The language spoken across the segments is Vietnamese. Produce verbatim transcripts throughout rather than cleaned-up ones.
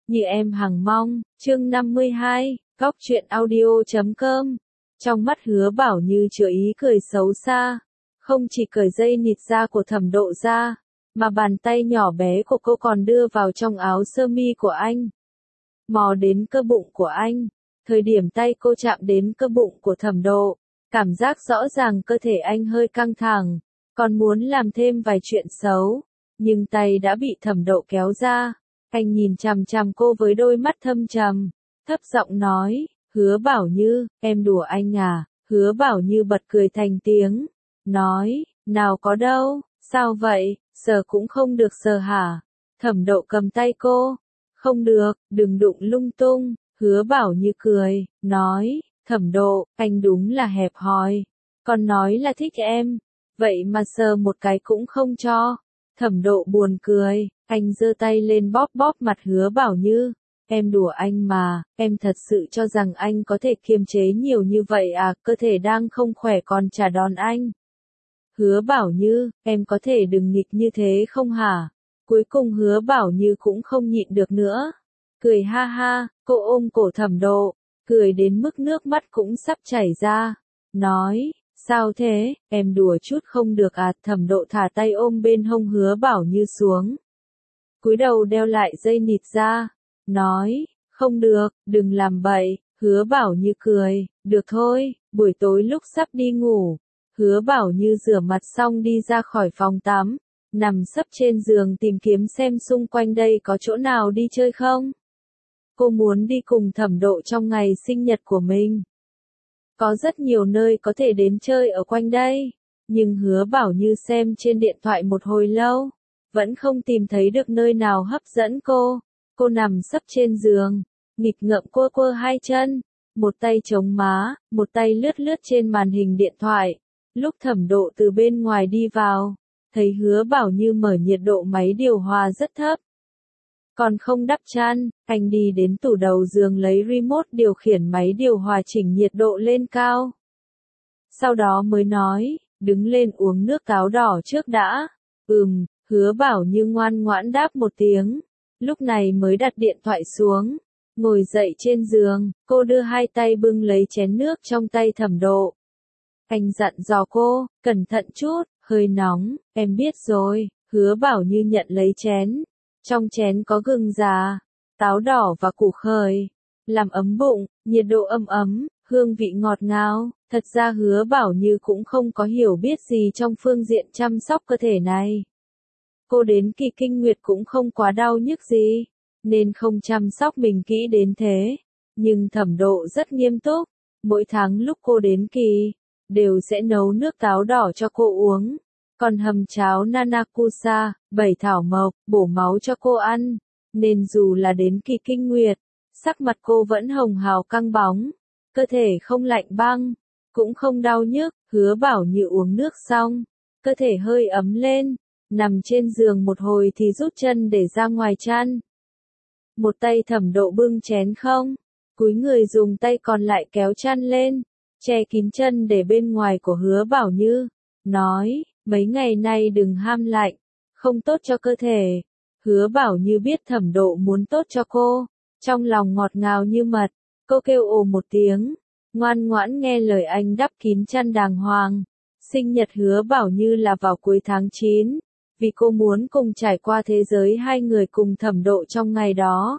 như em hằng mong, chương năm mươi hai, góc truyện audio chấm com. Trong mắt Hứa Bảo Như chứa ý cười xấu xa, không chỉ cởi dây nịt da của Thẩm Độ ra, mà bàn tay nhỏ bé của cô còn đưa vào trong áo sơ mi của anh, mò đến cơ bụng của anh. Thời điểm tay cô chạm đến cơ bụng của Thẩm Độ, cảm giác rõ ràng cơ thể anh hơi căng thẳng, còn muốn làm thêm vài chuyện xấu, nhưng tay đã bị Thẩm Độ kéo ra. Anh nhìn chằm chằm cô với đôi mắt thâm trầm, thấp giọng nói, Hứa Bảo Như, em đùa anh à? Hứa Bảo Như bật cười thành tiếng, nói, nào có đâu, sao vậy, sờ cũng không được sờ hả? Thẩm Độ cầm tay cô, không được, đừng đụng lung tung. Hứa Bảo Như cười, nói, Thẩm Độ, anh đúng là hẹp hòi, còn nói là thích em, vậy mà sờ một cái cũng không cho. Thẩm Độ buồn cười, anh giơ tay lên bóp bóp mặt Hứa Bảo Như, em đùa anh mà, em thật sự cho rằng anh có thể kiềm chế nhiều như vậy à, cơ thể đang không khỏe còn trả đòn anh. Hứa Bảo Như, em có thể đừng nghịch như thế không hả? Cuối cùng Hứa Bảo Như cũng không nhịn được nữa, cười ha ha, cô ôm cổ Thẩm Độ, cười đến mức nước mắt cũng sắp chảy ra, nói, sao thế, em đùa chút không được à? Thẩm Độ thả tay ôm bên hông Hứa Bảo Như xuống, cúi đầu đeo lại dây nịt ra, nói, không được, đừng làm bậy. Hứa Bảo Như cười, được thôi. Buổi tối lúc sắp đi ngủ, Hứa Bảo Như rửa mặt xong đi ra khỏi phòng tắm, nằm sấp trên giường tìm kiếm xem xung quanh đây có chỗ nào đi chơi không. Cô muốn đi cùng Thẩm Độ trong ngày sinh nhật của mình. Có rất nhiều nơi có thể đến chơi ở quanh đây, nhưng Hứa Bảo Như xem trên điện thoại một hồi lâu, vẫn không tìm thấy được nơi nào hấp dẫn cô. Cô nằm sấp trên giường, nghịch ngợm quơ quơ hai chân, một tay chống má, một tay lướt lướt trên màn hình điện thoại. Lúc Thẩm Độ từ bên ngoài đi vào, thấy Hứa Bảo Như mở nhiệt độ máy điều hòa rất thấp, còn không đắp chăn, anh đi đến tủ đầu giường lấy remote điều khiển máy điều hòa chỉnh nhiệt độ lên cao. Sau đó mới nói, đứng lên uống nước táo đỏ trước đã. Ừm, Hứa Bảo Như ngoan ngoãn đáp một tiếng, lúc này mới đặt điện thoại xuống, ngồi dậy trên giường, cô đưa hai tay bưng lấy chén nước trong tay Thẩm Độ. Anh dặn dò cô, cẩn thận chút, hơi nóng, em biết rồi. Hứa Bảo Như nhận lấy chén, trong chén có gừng già, táo đỏ và củ khởi, làm ấm bụng, nhiệt độ ấm ấm, hương vị ngọt ngào. Thật ra Hứa Bảo Như cũng không có hiểu biết gì trong phương diện chăm sóc cơ thể này. Cô đến kỳ kinh nguyệt cũng không quá đau nhức gì, nên không chăm sóc mình kỹ đến thế. Nhưng Thẩm Độ rất nghiêm túc, mỗi tháng lúc cô đến kỳ, đều sẽ nấu nước táo đỏ cho cô uống, còn hầm cháo Nanakusa, bảy thảo mộc, bổ máu cho cô ăn. Nên dù là đến kỳ kinh nguyệt, sắc mặt cô vẫn hồng hào căng bóng, cơ thể không lạnh băng, cũng không đau nhức. Hứa Bảo Như uống nước xong, cơ thể hơi ấm lên, nằm trên giường một hồi thì rút chân để ra ngoài chăn. Một tay Thẩm Độ bưng chén không, cúi người dùng tay còn lại kéo chăn lên, che kín chân để bên ngoài của Hứa Bảo Như, nói, mấy ngày nay đừng ham lạnh, không tốt cho cơ thể. Hứa Bảo Như biết Thẩm Độ muốn tốt cho cô, trong lòng ngọt ngào như mật, cô kêu ồ một tiếng, ngoan ngoãn nghe lời anh đắp kín chăn đàng hoàng. Sinh nhật Hứa Bảo Như là vào cuối tháng chín, vì cô muốn cùng trải qua thế giới hai người cùng Thẩm Độ trong ngày đó,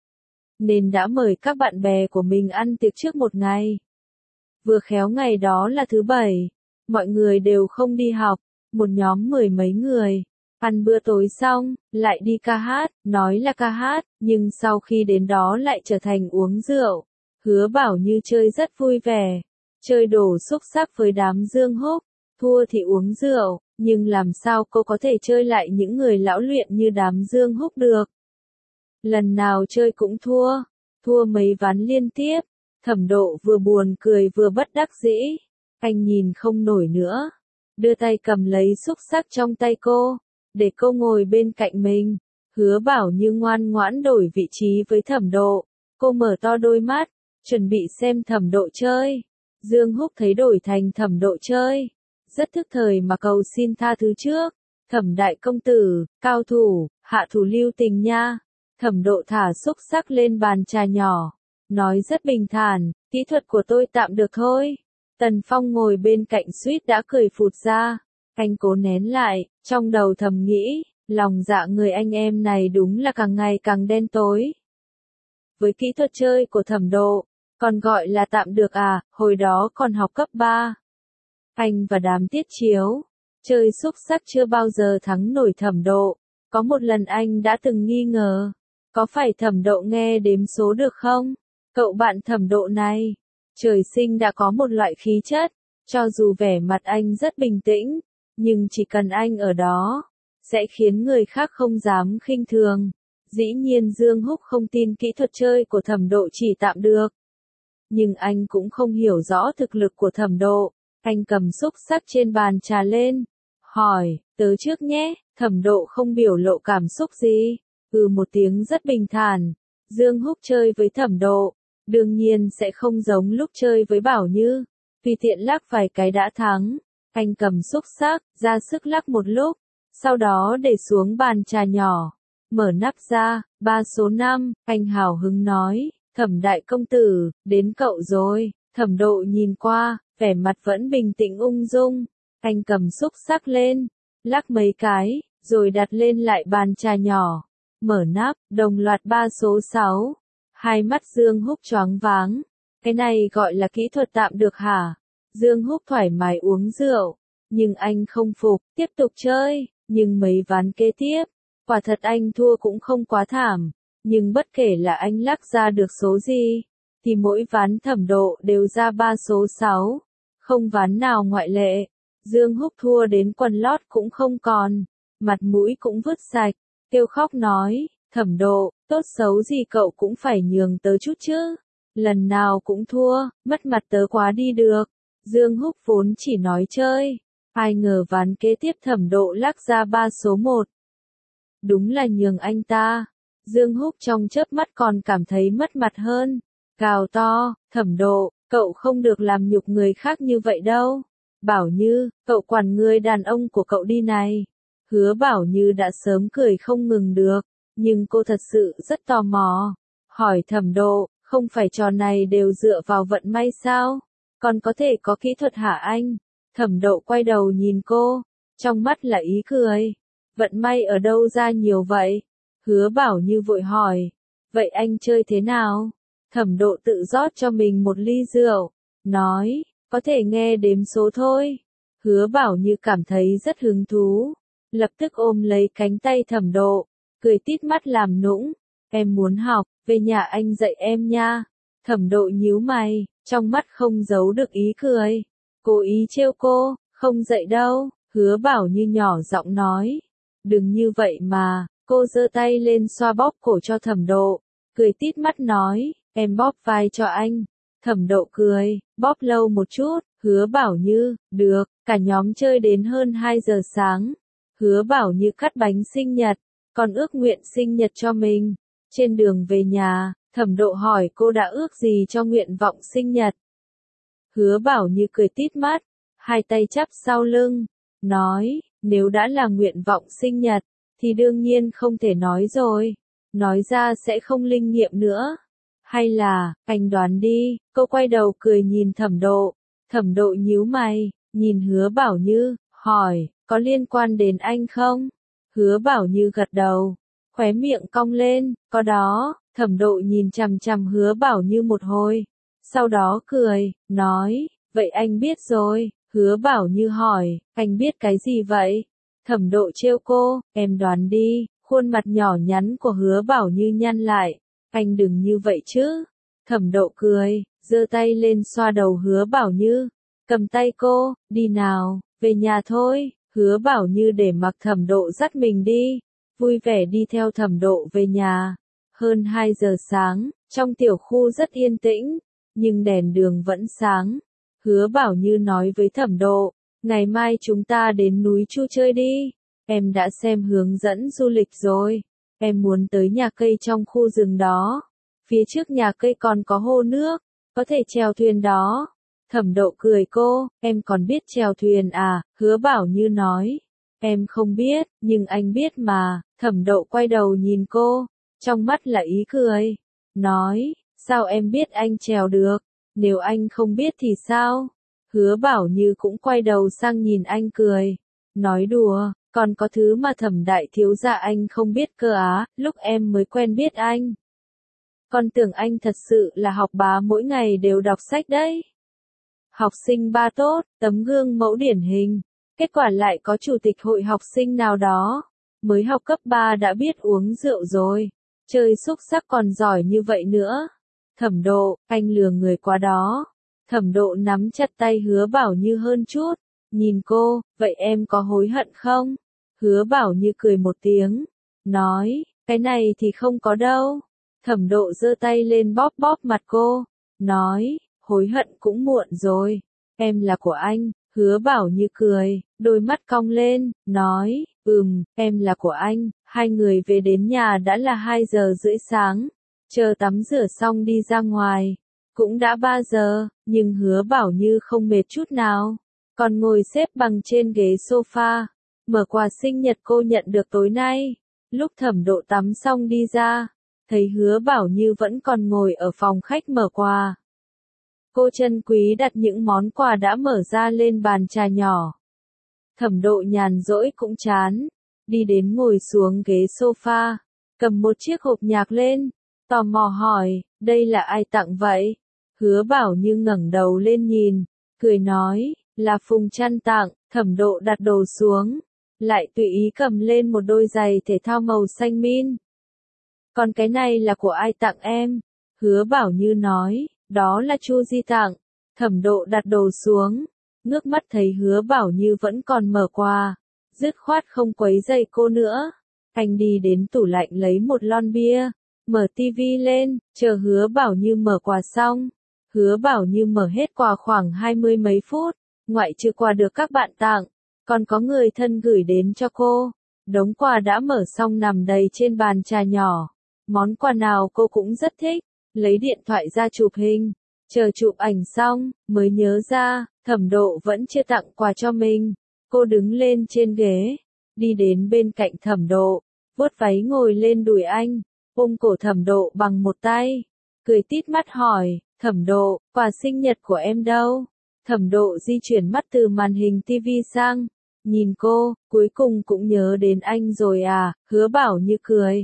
nên đã mời các bạn bè của mình ăn tiệc trước một ngày. Vừa khéo ngày đó là thứ bảy, mọi người đều không đi học, một nhóm mười mấy người, ăn bữa tối xong, lại đi ca hát, nói là ca hát, nhưng sau khi đến đó lại trở thành uống rượu. Hứa Bảo Như chơi rất vui vẻ, chơi đổ xúc xắc với đám Dương Húc, thua thì uống rượu, nhưng làm sao cô có thể chơi lại những người lão luyện như đám Dương Húc được. Lần nào chơi cũng thua, thua mấy ván liên tiếp. Thẩm Độ vừa buồn cười vừa bất đắc dĩ, anh nhìn không nổi nữa, đưa tay cầm lấy xúc xắc trong tay cô, để cô ngồi bên cạnh mình. Hứa Bảo Như ngoan ngoãn đổi vị trí với Thẩm Độ, cô mở to đôi mắt, chuẩn bị xem Thẩm Độ chơi. Dương Húc thấy đổi thành Thẩm Độ chơi, rất thức thời mà cầu xin tha thứ trước. Thẩm đại công tử, cao thủ, hạ thủ lưu tình nha. Thẩm Độ thả xúc xắc lên bàn trà nhỏ, nói rất bình thản, kỹ thuật của tôi tạm được thôi. Tần Phong ngồi bên cạnh suýt đã cười phụt ra, anh cố nén lại, trong đầu thầm nghĩ, lòng dạ người anh em này đúng là càng ngày càng đen tối. Với kỹ thuật chơi của Thẩm Độ, còn gọi là tạm được à, hồi đó còn học cấp ba. Anh và đám tiết chiếu, chơi xúc xắc chưa bao giờ thắng nổi Thẩm Độ. Có một lần anh đã từng nghi ngờ, có phải Thẩm Độ nghe đếm số được không? Cậu bạn Thẩm Độ này, trời sinh đã có một loại khí chất, cho dù vẻ mặt anh rất bình tĩnh, nhưng chỉ cần anh ở đó, sẽ khiến người khác không dám khinh thường. Dĩ nhiên Dương Húc không tin kỹ thuật chơi của Thẩm Độ chỉ tạm được. Nhưng anh cũng không hiểu rõ thực lực của Thẩm Độ. Anh cầm xúc xắc trên bàn trà lên, hỏi, tớ trước nhé. Thẩm Độ không biểu lộ cảm xúc gì, ừ một tiếng rất bình thản. Dương Húc chơi với Thẩm Độ, đương nhiên sẽ không giống lúc chơi với Bảo Như, tùy tiện lắc vài cái đã thắng. Anh cầm xúc xắc, ra sức lắc một lúc, sau đó để xuống bàn trà nhỏ, mở nắp ra, ba số năm, anh hào hứng nói, Thẩm đại công tử, đến cậu rồi. Thẩm Độ nhìn qua, vẻ mặt vẫn bình tĩnh ung dung, anh cầm xúc xắc lên, lắc mấy cái, rồi đặt lên lại bàn trà nhỏ, mở nắp, đồng loạt ba số sáu. Hai mắt Dương Húc choáng váng, cái này gọi là kỹ thuật tạm được hả? Dương Húc thoải mái uống rượu, nhưng anh không phục, tiếp tục chơi, nhưng mấy ván kế tiếp, quả thật anh thua cũng không quá thảm, nhưng bất kể là anh lắc ra được số gì, thì mỗi ván Thẩm Độ đều ra ba số sáu, không ván nào ngoại lệ. Dương Húc thua đến quần lót cũng không còn, mặt mũi cũng vứt sạch, kêu khóc nói, Thẩm Độ, tốt xấu gì cậu cũng phải nhường tớ chút chứ, lần nào cũng thua, mất mặt tớ quá đi được. Dương Húc vốn chỉ nói chơi, ai ngờ ván kế tiếp Thẩm Độ lắc ra ba số một. Đúng là nhường anh ta. Dương Húc trong chớp mắt còn cảm thấy mất mặt hơn, gào to, Thẩm Độ, cậu không được làm nhục người khác như vậy đâu. Bảo Như, cậu quản người đàn ông của cậu đi này. Hứa Bảo Như đã sớm cười không ngừng được, nhưng cô thật sự rất tò mò, hỏi Thẩm Độ, không phải trò này đều dựa vào vận may sao? Còn có thể có kỹ thuật hả anh? Thẩm Độ quay đầu nhìn cô, trong mắt là ý cười. Vận may ở đâu ra nhiều vậy? Hứa Bảo Như vội hỏi, vậy anh chơi thế nào? Thẩm Độ tự rót cho mình một ly rượu, nói, có thể nghe đếm số thôi. Hứa Bảo Như cảm thấy rất hứng thú, lập tức ôm lấy cánh tay Thẩm Độ, cười tít mắt làm nũng, em muốn học, về nhà anh dạy em nha. Thẩm Độ nhíu mày, trong mắt không giấu được ý cười, cố ý trêu cô, không dạy đâu. Hứa Bảo Như nhỏ giọng nói, đừng như vậy mà. Cô giơ tay lên xoa bóp cổ cho Thẩm Độ, cười tít mắt nói, em bóp vai cho anh. Thẩm Độ cười, bóp lâu một chút. Hứa Bảo Như, được. Cả nhóm chơi đến hơn hai giờ sáng. Hứa Bảo Như cắt bánh sinh nhật, còn ước nguyện sinh nhật cho mình. Trên đường về nhà, Thẩm Độ hỏi cô đã ước gì cho nguyện vọng sinh nhật. Hứa Bảo Như cười tít mắt, hai tay chắp sau lưng, nói, nếu đã là nguyện vọng sinh nhật, thì đương nhiên không thể nói rồi, nói ra sẽ không linh nghiệm nữa. Hay là, anh đoán đi. Cô quay đầu cười nhìn Thẩm Độ. Thẩm Độ nhíu mày, nhìn Hứa Bảo Như, hỏi, có liên quan đến anh không? Hứa Bảo Như gật đầu, khóe miệng cong lên, có đó. Thẩm Độ nhìn chằm chằm Hứa Bảo Như một hồi, sau đó cười, nói, vậy anh biết rồi. Hứa Bảo Như hỏi, anh biết cái gì vậy? Thẩm Độ trêu cô, em đoán đi. Khuôn mặt nhỏ nhắn của Hứa Bảo Như nhăn lại, anh đừng như vậy chứ. Thẩm Độ cười, giơ tay lên xoa đầu Hứa Bảo Như, cầm tay cô, đi nào, về nhà thôi. Hứa Bảo Như để mặc Thẩm Độ dắt mình đi, vui vẻ đi theo Thẩm Độ về nhà. Hơn hai giờ sáng, trong tiểu khu rất yên tĩnh, nhưng đèn đường vẫn sáng. Hứa Bảo Như nói với Thẩm Độ, ngày mai chúng ta đến núi Chu chơi đi. Em đã xem hướng dẫn du lịch rồi. Em muốn tới nhà cây trong khu rừng đó. Phía trước nhà cây còn có hồ nước, có thể chèo thuyền đó. Thẩm Độ cười cô, em còn biết chèo thuyền à? Hứa Bảo Như nói, em không biết, nhưng anh biết mà. Thẩm Độ quay đầu nhìn cô, trong mắt là ý cười. Nói, sao em biết anh trèo được, nếu anh không biết thì sao? Hứa Bảo Như cũng quay đầu sang nhìn anh cười. Nói đùa, còn có thứ mà Thẩm đại thiếu gia anh không biết cơ á, lúc em mới quen biết anh. Con tưởng anh thật sự là học bá mỗi ngày đều đọc sách đấy. Học sinh ba tốt, tấm gương mẫu điển hình. Kết quả lại có chủ tịch hội học sinh nào đó. Mới học cấp ba đã biết uống rượu rồi. Chơi xúc xắc còn giỏi như vậy nữa. Thẩm Độ, anh lừa người quá đó. Thẩm Độ nắm chặt tay Hứa Bảo Như hơn chút. Nhìn cô, vậy em có hối hận không? Hứa Bảo Như cười một tiếng. Nói, cái này thì không có đâu. Thẩm Độ giơ tay lên bóp bóp mặt cô. Nói, hối hận cũng muộn rồi. Em là của anh. Hứa Bảo Như cười, đôi mắt cong lên, nói, ừm, em là của anh. Hai người về đến nhà đã là hai giờ rưỡi sáng. Chờ tắm rửa xong đi ra ngoài. Cũng đã ba giờ, nhưng Hứa Bảo Như không mệt chút nào. Còn ngồi xếp bằng trên ghế sofa. Mở quà sinh nhật cô nhận được tối nay. Lúc Thẩm Độ tắm xong đi ra. Thấy Hứa Bảo Như vẫn còn ngồi ở phòng khách mở quà. Cô trân quý đặt những món quà đã mở ra lên bàn trà nhỏ. Thẩm Độ nhàn rỗi cũng chán. Đi đến ngồi xuống ghế sofa. Cầm một chiếc hộp nhạc lên. Tò mò hỏi, đây là ai tặng vậy? Hứa Bảo Như ngẩng đầu lên nhìn. Cười nói, là Phùng Trăn tặng. Thẩm Độ đặt đồ xuống. Lại tùy ý cầm lên một đôi giày thể thao màu xanh min. Còn cái này là của ai tặng em? Hứa Bảo Như nói, đó là Chu Di tặng. Thẩm Độ đặt đồ xuống. Ngước mắt thấy Hứa Bảo Như vẫn còn mở quà. Dứt khoát không quấy rầy cô nữa. Anh đi đến tủ lạnh lấy một lon bia. Mở tivi lên, chờ Hứa Bảo Như mở quà xong. Hứa Bảo Như mở hết quà khoảng hai mươi mấy phút. Ngoại trừ quà được các bạn tặng. Còn có người thân gửi đến cho cô. Đống quà đã mở xong nằm đầy trên bàn trà nhỏ. Món quà nào cô cũng rất thích. Lấy điện thoại ra chụp hình. Chờ chụp ảnh xong, mới nhớ ra, Thẩm Độ vẫn chưa tặng quà cho mình. Cô đứng lên trên ghế. Đi đến bên cạnh Thẩm Độ. Vuốt váy ngồi lên đùi anh. Ôm cổ Thẩm Độ bằng một tay. Cười tít mắt hỏi, Thẩm Độ, quà sinh nhật của em đâu? Thẩm Độ di chuyển mắt từ màn hình tivi sang. Nhìn cô, cuối cùng cũng nhớ đến anh rồi à, Hứa Bảo Như cười.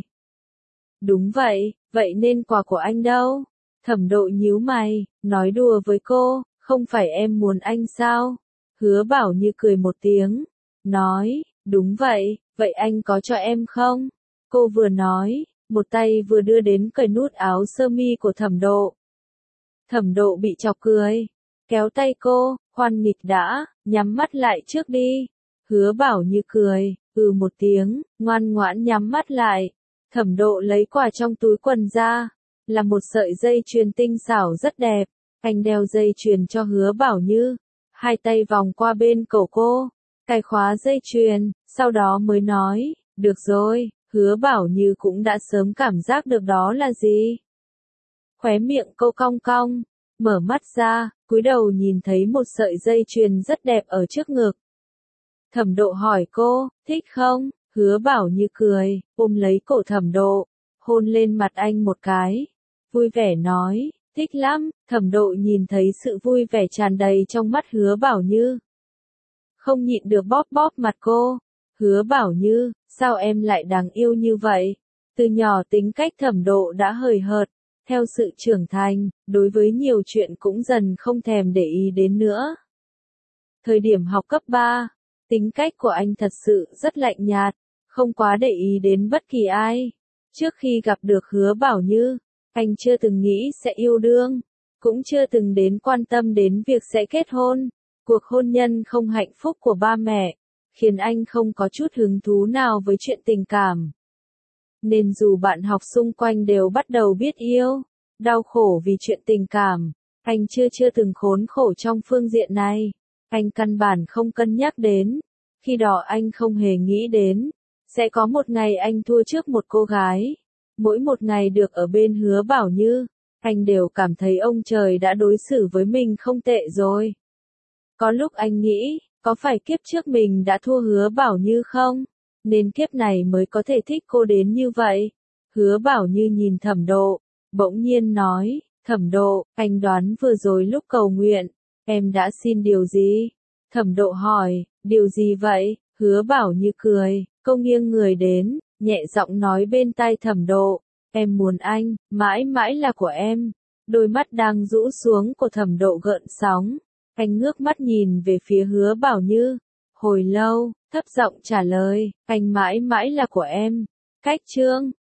Đúng vậy, vậy nên quà của anh đâu? Thẩm Độ nhíu mày, nói đùa với cô, không phải em muốn anh sao? Hứa Bảo Như cười một tiếng, nói, đúng vậy, vậy anh có cho em không? Cô vừa nói, một tay vừa đưa đến cởi nút áo sơ mi của Thẩm Độ. Thẩm Độ bị chọc cười, kéo tay cô, khoan nghịch đã, nhắm mắt lại trước đi. Hứa Bảo Như cười, ừ một tiếng, ngoan ngoãn nhắm mắt lại. Thẩm Độ lấy quà trong túi quần ra, là một sợi dây chuyền tinh xảo rất đẹp. Anh đeo dây chuyền cho Hứa Bảo Như, hai tay vòng qua bên cổ cô, cài khóa dây chuyền, sau đó mới nói, được rồi. Hứa Bảo Như cũng đã sớm cảm giác được đó là gì. Khóe miệng cô cong cong, mở mắt ra, cúi đầu nhìn thấy một sợi dây chuyền rất đẹp ở trước ngực. Thẩm Độ hỏi cô, thích không? Hứa Bảo Như cười, ôm lấy cổ Thẩm Độ, hôn lên mặt anh một cái. Vui vẻ nói, thích lắm. Thẩm Độ nhìn thấy sự vui vẻ tràn đầy trong mắt Hứa Bảo Như. Không nhịn được bóp bóp mặt cô. Hứa Bảo Như, sao em lại đáng yêu như vậy? Từ nhỏ tính cách Thẩm Độ đã hời hợt. Theo sự trưởng thành, đối với nhiều chuyện cũng dần không thèm để ý đến nữa. Thời điểm học cấp ba, tính cách của anh thật sự rất lạnh nhạt, không quá để ý đến bất kỳ ai. Trước khi gặp được Hứa Bảo Như, anh chưa từng nghĩ sẽ yêu đương, cũng chưa từng đến quan tâm đến việc sẽ kết hôn. Cuộc hôn nhân không hạnh phúc của ba mẹ, khiến anh không có chút hứng thú nào với chuyện tình cảm. Nên dù bạn học xung quanh đều bắt đầu biết yêu, đau khổ vì chuyện tình cảm, anh chưa chưa từng khốn khổ trong phương diện này. Anh căn bản không cân nhắc đến. Khi đó anh không hề nghĩ đến, sẽ có một ngày anh thua trước một cô gái. Mỗi một ngày được ở bên Hứa Bảo Như, anh đều cảm thấy ông trời đã đối xử với mình không tệ rồi. Có lúc anh nghĩ, có phải kiếp trước mình đã thua Hứa Bảo Như không? Nên kiếp này mới có thể thích cô đến như vậy. Hứa Bảo Như nhìn Thẩm Độ, bỗng nhiên nói, Thẩm Độ, anh đoán vừa rồi lúc cầu nguyện, em đã xin điều gì? Thẩm Độ hỏi, điều gì vậy? Hứa Bảo Như cười, cô nghiêng người đến, nhẹ giọng nói bên tai Thẩm Độ, em muốn anh, mãi mãi là của em. Đôi mắt đang rũ xuống của Thẩm Độ gợn sóng, anh ngước mắt nhìn về phía Hứa Bảo Như, hồi lâu, thấp giọng trả lời, anh mãi mãi là của em. Cách chương